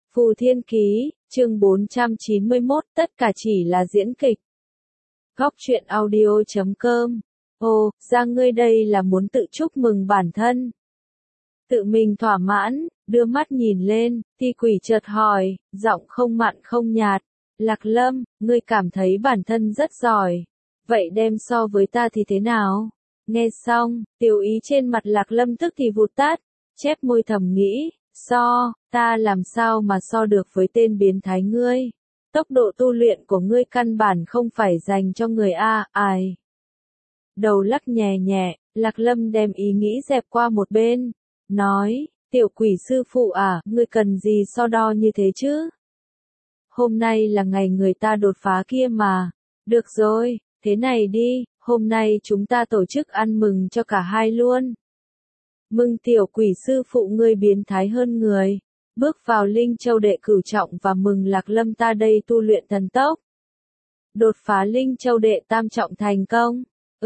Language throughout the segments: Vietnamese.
Phù Thiên Ký, chương 491, tất cả chỉ là diễn kịch. Góc truyện audio.com. Ồ, ra ngươi đây là muốn tự chúc mừng bản thân. Tự mình thỏa mãn, đưa mắt nhìn lên, Thi Quỷ chợt hỏi, giọng không mặn không nhạt. Lạc Lâm, ngươi cảm thấy bản thân rất giỏi. Vậy đem so với ta thì thế nào? Nghe xong, tiểu ý trên mặt Lạc Lâm tức thì vụt tắt, chép môi thầm nghĩ, ta làm sao mà so được với tên biến thái ngươi. Tốc độ tu luyện của ngươi căn bản không phải dành cho người ai. Đầu lắc nhẹ nhẹ, Lạc Lâm đem ý nghĩ dẹp qua một bên, nói, tiểu quỷ sư phụ à, ngươi cần gì so đo như thế chứ? Hôm nay là ngày người ta đột phá kia mà. Được rồi, thế này đi, hôm nay chúng ta tổ chức ăn mừng cho cả hai luôn. Mừng tiểu quỷ sư phụ ngươi biến thái hơn người, bước vào Linh Châu đệ cửu trọng và mừng Lạc Lâm ta đây tu luyện thần tốc. Đột phá Linh Châu đệ tam trọng thành công.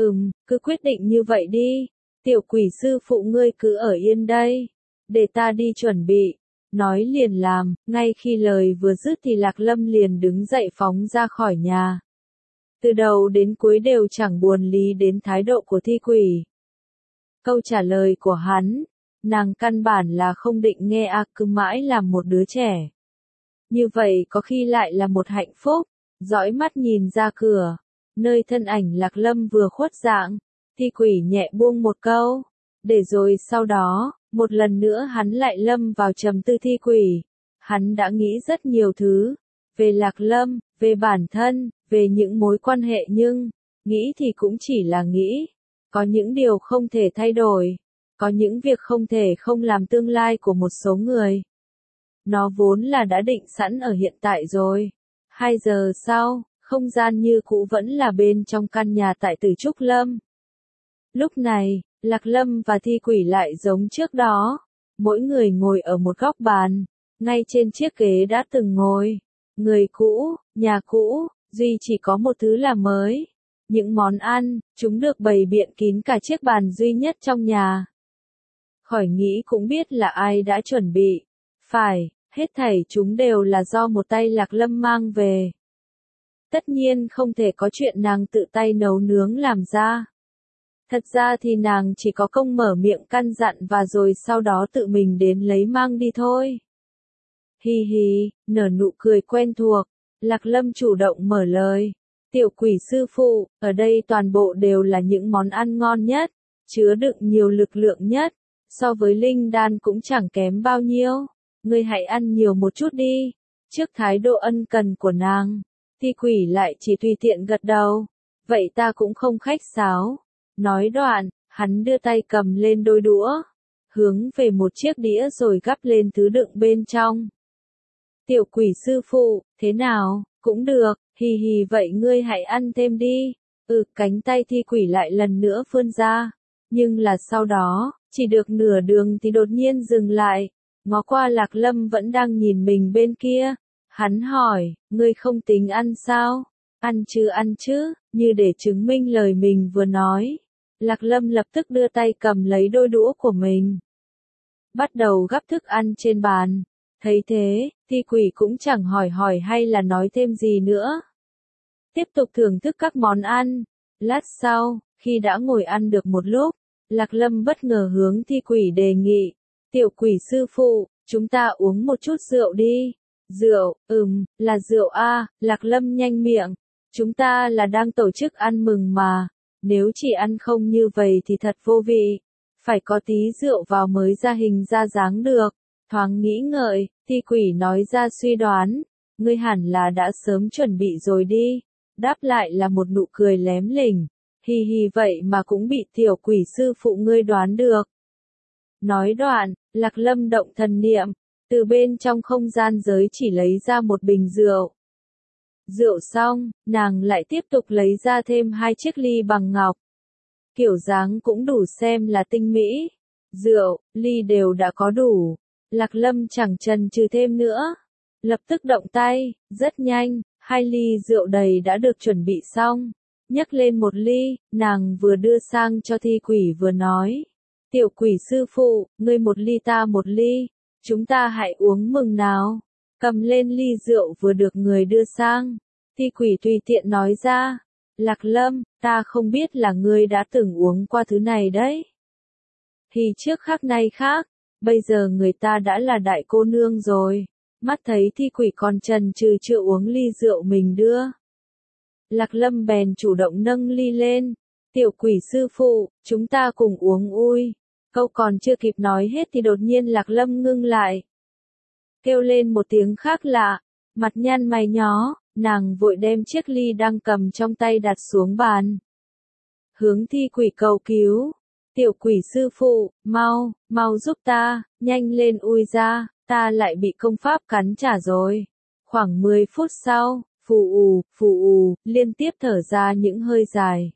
Cứ quyết định như vậy đi. Tiểu quỷ sư phụ ngươi cứ ở yên đây, để ta đi chuẩn bị. Nói liền làm, ngay khi lời vừa dứt thì Lạc Lâm liền đứng dậy phóng ra khỏi nhà. Từ đầu đến cuối đều chẳng buồn lý đến thái độ của Thi Quỷ. Câu trả lời của hắn, nàng căn bản là không định nghe cứ mãi làm một đứa trẻ. Như vậy có khi lại là một hạnh phúc. Dõi mắt nhìn ra cửa, nơi thân ảnh Lạc Lâm vừa khuất dạng, Thi Quỷ nhẹ buông một câu, để rồi sau đó, một lần nữa hắn lại lâm vào trầm tư. Thi Quỷ, hắn đã nghĩ rất nhiều thứ, về Lạc Lâm, về bản thân, về những mối quan hệ nhưng, nghĩ thì cũng chỉ là nghĩ. Có những điều không thể thay đổi, có những việc không thể không làm tương lai của một số người. Nó vốn là đã định sẵn ở hiện tại rồi. 2 giờ sau, không gian như cũ vẫn là bên trong căn nhà tại Tử Trúc Lâm. Lúc này, Lạc Lâm và Thi Quỷ lại giống trước đó, mỗi người ngồi ở một góc bàn, ngay trên chiếc ghế đã từng ngồi. Người cũ, nhà cũ, duy chỉ có một thứ là mới. Những món ăn, chúng được bày biện kín cả chiếc bàn duy nhất trong nhà. Khỏi nghĩ cũng biết là ai đã chuẩn bị. Phải, hết thảy chúng đều là do một tay Lạc Lâm mang về. Tất nhiên không thể có chuyện nàng tự tay nấu nướng làm ra. Thật ra thì nàng chỉ có công mở miệng căn dặn và rồi sau đó tự mình đến lấy mang đi thôi. Hi hi, nở nụ cười quen thuộc, Lạc Lâm chủ động mở lời. Tiểu quỷ sư phụ, ở đây toàn bộ đều là những món ăn ngon nhất, chứa đựng nhiều lực lượng nhất, so với linh đan cũng chẳng kém bao nhiêu. Ngươi hãy ăn nhiều một chút đi. Trước thái độ ân cần của nàng, Thi Quỷ lại chỉ tùy tiện gật đầu. Vậy ta cũng không khách sáo. Nói đoạn, hắn đưa tay cầm lên đôi đũa, hướng về một chiếc đĩa rồi gắp lên thứ đựng bên trong. Tiểu quỷ sư phụ, thế nào, cũng được, hì hì vậy ngươi hãy ăn thêm đi. Cánh tay Thi Quỷ lại lần nữa vươn ra. Nhưng là sau đó, chỉ được nửa đường thì đột nhiên dừng lại. Ngó qua Lạc Lâm vẫn đang nhìn mình bên kia. Hắn hỏi, ngươi không tính ăn sao? Ăn chứ, như để chứng minh lời mình vừa nói. Lạc Lâm lập tức đưa tay cầm lấy đôi đũa của mình. Bắt đầu gắp thức ăn trên bàn. Thấy thế, Thi Quỷ cũng chẳng hỏi hay là nói thêm gì nữa. Tiếp tục thưởng thức các món ăn. Lát sau, khi đã ngồi ăn được một lúc, Lạc Lâm bất ngờ hướng Thi Quỷ đề nghị. Tiểu quỷ sư phụ, chúng ta uống một chút rượu đi. Rượu, là rượu Lạc Lâm nhanh miệng. Chúng ta là đang tổ chức ăn mừng mà. Nếu chỉ ăn không như vậy thì thật vô vị. Phải có tí rượu vào mới ra hình ra dáng được. Thoáng nghĩ ngợi, Thi Quỷ nói ra suy đoán. Ngươi hẳn là đã sớm chuẩn bị rồi đi. Đáp lại là một nụ cười lém lỉnh. Hi hi vậy mà cũng bị tiểu quỷ sư phụ ngươi đoán được. Nói đoạn, Lạc Lâm động thần niệm, từ bên trong không gian giới chỉ lấy ra một bình rượu. Rượu xong, nàng lại tiếp tục lấy ra thêm 2 chiếc ly bằng ngọc. Kiểu dáng cũng đủ xem là tinh mỹ. Rượu, ly đều đã có đủ. Lạc Lâm chẳng chần chừ thêm nữa. Lập tức động tay, rất nhanh, 2 ly rượu đầy đã được chuẩn bị xong. Nhấc lên một ly, nàng vừa đưa sang cho Thi Quỷ vừa nói. Tiểu quỷ sư phụ, ngươi một ly ta một ly. Chúng ta hãy uống mừng nào. cầm lên ly rượu vừa được người đưa sang. Thi quỷ tùy tiện nói ra, Lạc Lâm, ta không biết là ngươi đã từng uống qua thứ này đấy. Thì trước khác nay khác, bây giờ người ta đã là đại cô nương rồi. Mắt thấy thi quỷ còn chần chừ chưa uống ly rượu mình đưa. Lạc Lâm bèn chủ động nâng ly lên. Tiểu quỷ sư phụ, chúng ta cùng uống ui. Câu còn chưa kịp nói hết thì đột nhiên Lạc Lâm ngưng lại. Kêu lên một tiếng khác lạ, mặt nhăn mày nhó, nàng vội đem chiếc ly đang cầm trong tay đặt xuống bàn. Hướng thi quỷ cầu cứu. Tiểu quỷ sư phụ, mau giúp ta, nhanh lên ui ra, ta lại bị công pháp cắn trả rồi. Khoảng 10 phút sau, phù ù, liên tiếp thở ra những hơi dài.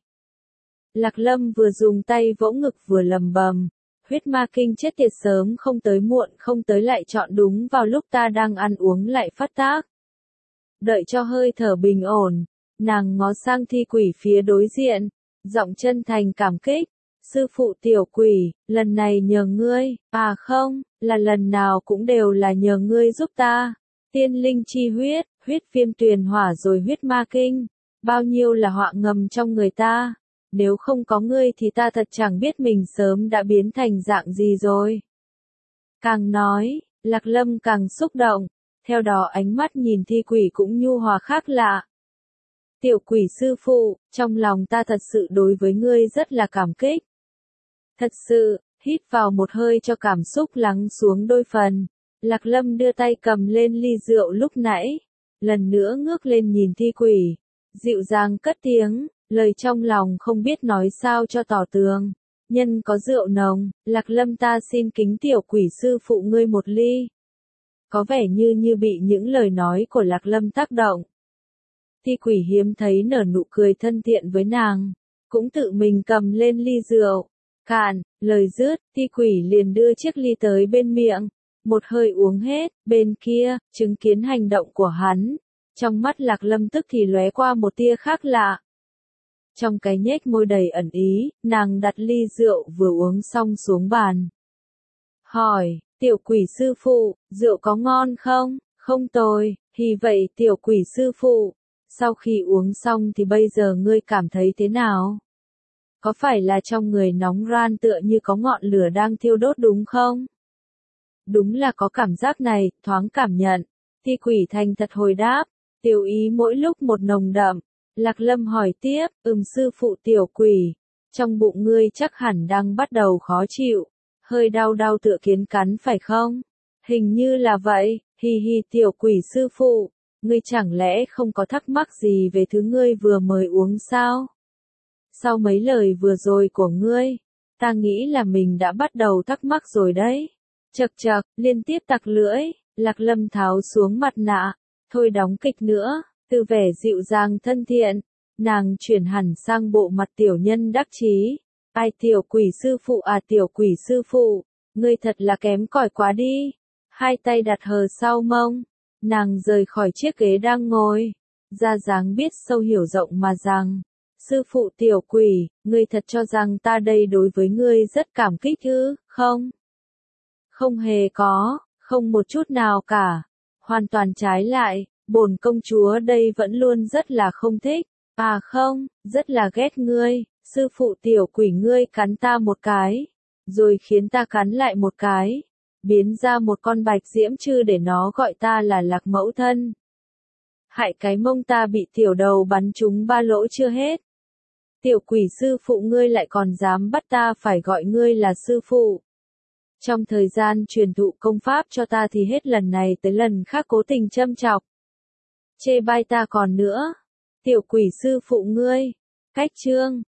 Lạc Lâm vừa dùng tay vỗ ngực vừa lầm bầm. Huyết ma kinh chết tiệt sớm không tới muộn không tới lại chọn đúng vào lúc ta đang ăn uống lại phát tác. Đợi cho hơi thở bình ổn, nàng ngó sang thi quỷ phía đối diện, giọng chân thành cảm kích. Sư phụ tiểu quỷ, lần này nhờ ngươi, à không, là lần nào cũng đều là nhờ ngươi giúp ta. Tiên linh chi huyết, huyết viêm tuyền hỏa rồi huyết ma kinh, bao nhiêu là họa ngầm trong người ta. Nếu không có ngươi thì ta thật chẳng biết mình sớm đã biến thành dạng gì rồi. Càng nói, Lạc Lâm càng xúc động, theo đó ánh mắt nhìn thi quỷ cũng nhu hòa khác lạ. Tiểu quỷ sư phụ, trong lòng ta thật sự đối với ngươi rất là cảm kích. Thật sự, hít vào một hơi cho cảm xúc lắng xuống đôi phần. Lạc Lâm đưa tay cầm lên ly rượu lúc nãy, lần nữa ngước lên nhìn thi quỷ, dịu dàng cất tiếng. Lời trong lòng không biết nói sao cho tỏ tường. Nhân có rượu nồng, Lạc Lâm ta xin kính tiểu quỷ sư phụ ngươi một ly. Có vẻ như bị những lời nói của Lạc Lâm tác động. Thi quỷ hiếm thấy nở nụ cười thân thiện với nàng, cũng tự mình cầm lên ly rượu. Cạn, lời dứt, thi quỷ liền đưa chiếc ly tới bên miệng. Một hơi uống hết, bên kia, chứng kiến hành động của hắn. Trong mắt Lạc Lâm tức thì lóe qua một tia khác lạ. Trong cái nhếch môi đầy ẩn ý, nàng đặt ly rượu vừa uống xong xuống bàn. Hỏi, tiểu quỷ sư phụ, rượu có ngon không? Không tồi, thì vậy tiểu quỷ sư phụ, sau khi uống xong thì bây giờ ngươi cảm thấy thế nào? Có phải là trong người nóng ran tựa như có ngọn lửa đang thiêu đốt đúng không? Đúng là có cảm giác này, thoáng cảm nhận. Thi quỷ thành thật hồi đáp, tiểu ý mỗi lúc một nồng đậm. Lạc Lâm hỏi tiếp, sư phụ tiểu quỷ, trong bụng ngươi chắc hẳn đang bắt đầu khó chịu, hơi đau tựa kiến cắn phải không? Hình như là vậy, hi tiểu quỷ sư phụ, ngươi chẳng lẽ không có thắc mắc gì về thứ ngươi vừa mới uống sao? Sau mấy lời vừa rồi của ngươi, ta nghĩ là mình đã bắt đầu thắc mắc rồi đấy. Chậc chậc, liên tiếp tặc lưỡi, Lạc Lâm tháo xuống mặt nạ, thôi đóng kịch nữa. Từ vẻ dịu dàng thân thiện, nàng chuyển hẳn sang bộ mặt tiểu nhân đắc chí. Ai tiểu quỷ sư phụ à tiểu quỷ sư phụ, ngươi thật là kém cỏi quá đi. Hai tay đặt hờ sau mông, nàng rời khỏi chiếc ghế đang ngồi, ra dáng biết sâu hiểu rộng mà rằng, sư phụ tiểu quỷ, ngươi thật cho rằng ta đây đối với ngươi rất cảm kích ư, không? Không hề có, không một chút nào cả, hoàn toàn trái lại. Bổn công chúa đây vẫn luôn rất là không thích, à không, rất là ghét ngươi, sư phụ tiểu quỷ ngươi cắn ta một cái, rồi khiến ta cắn lại một cái, biến ra một con bạch diễm chư để nó gọi ta là Lạc mẫu thân. Hại cái mông ta bị tiểu đầu bắn trúng 3 lỗ chưa hết. Tiểu quỷ sư phụ ngươi lại còn dám bắt ta phải gọi ngươi là sư phụ. Trong thời gian truyền thụ công pháp cho ta thì hết lần này tới lần khác cố tình châm chọc. Chê bai ta còn nữa. Tiểu quỷ sư phụ ngươi. Cách chương.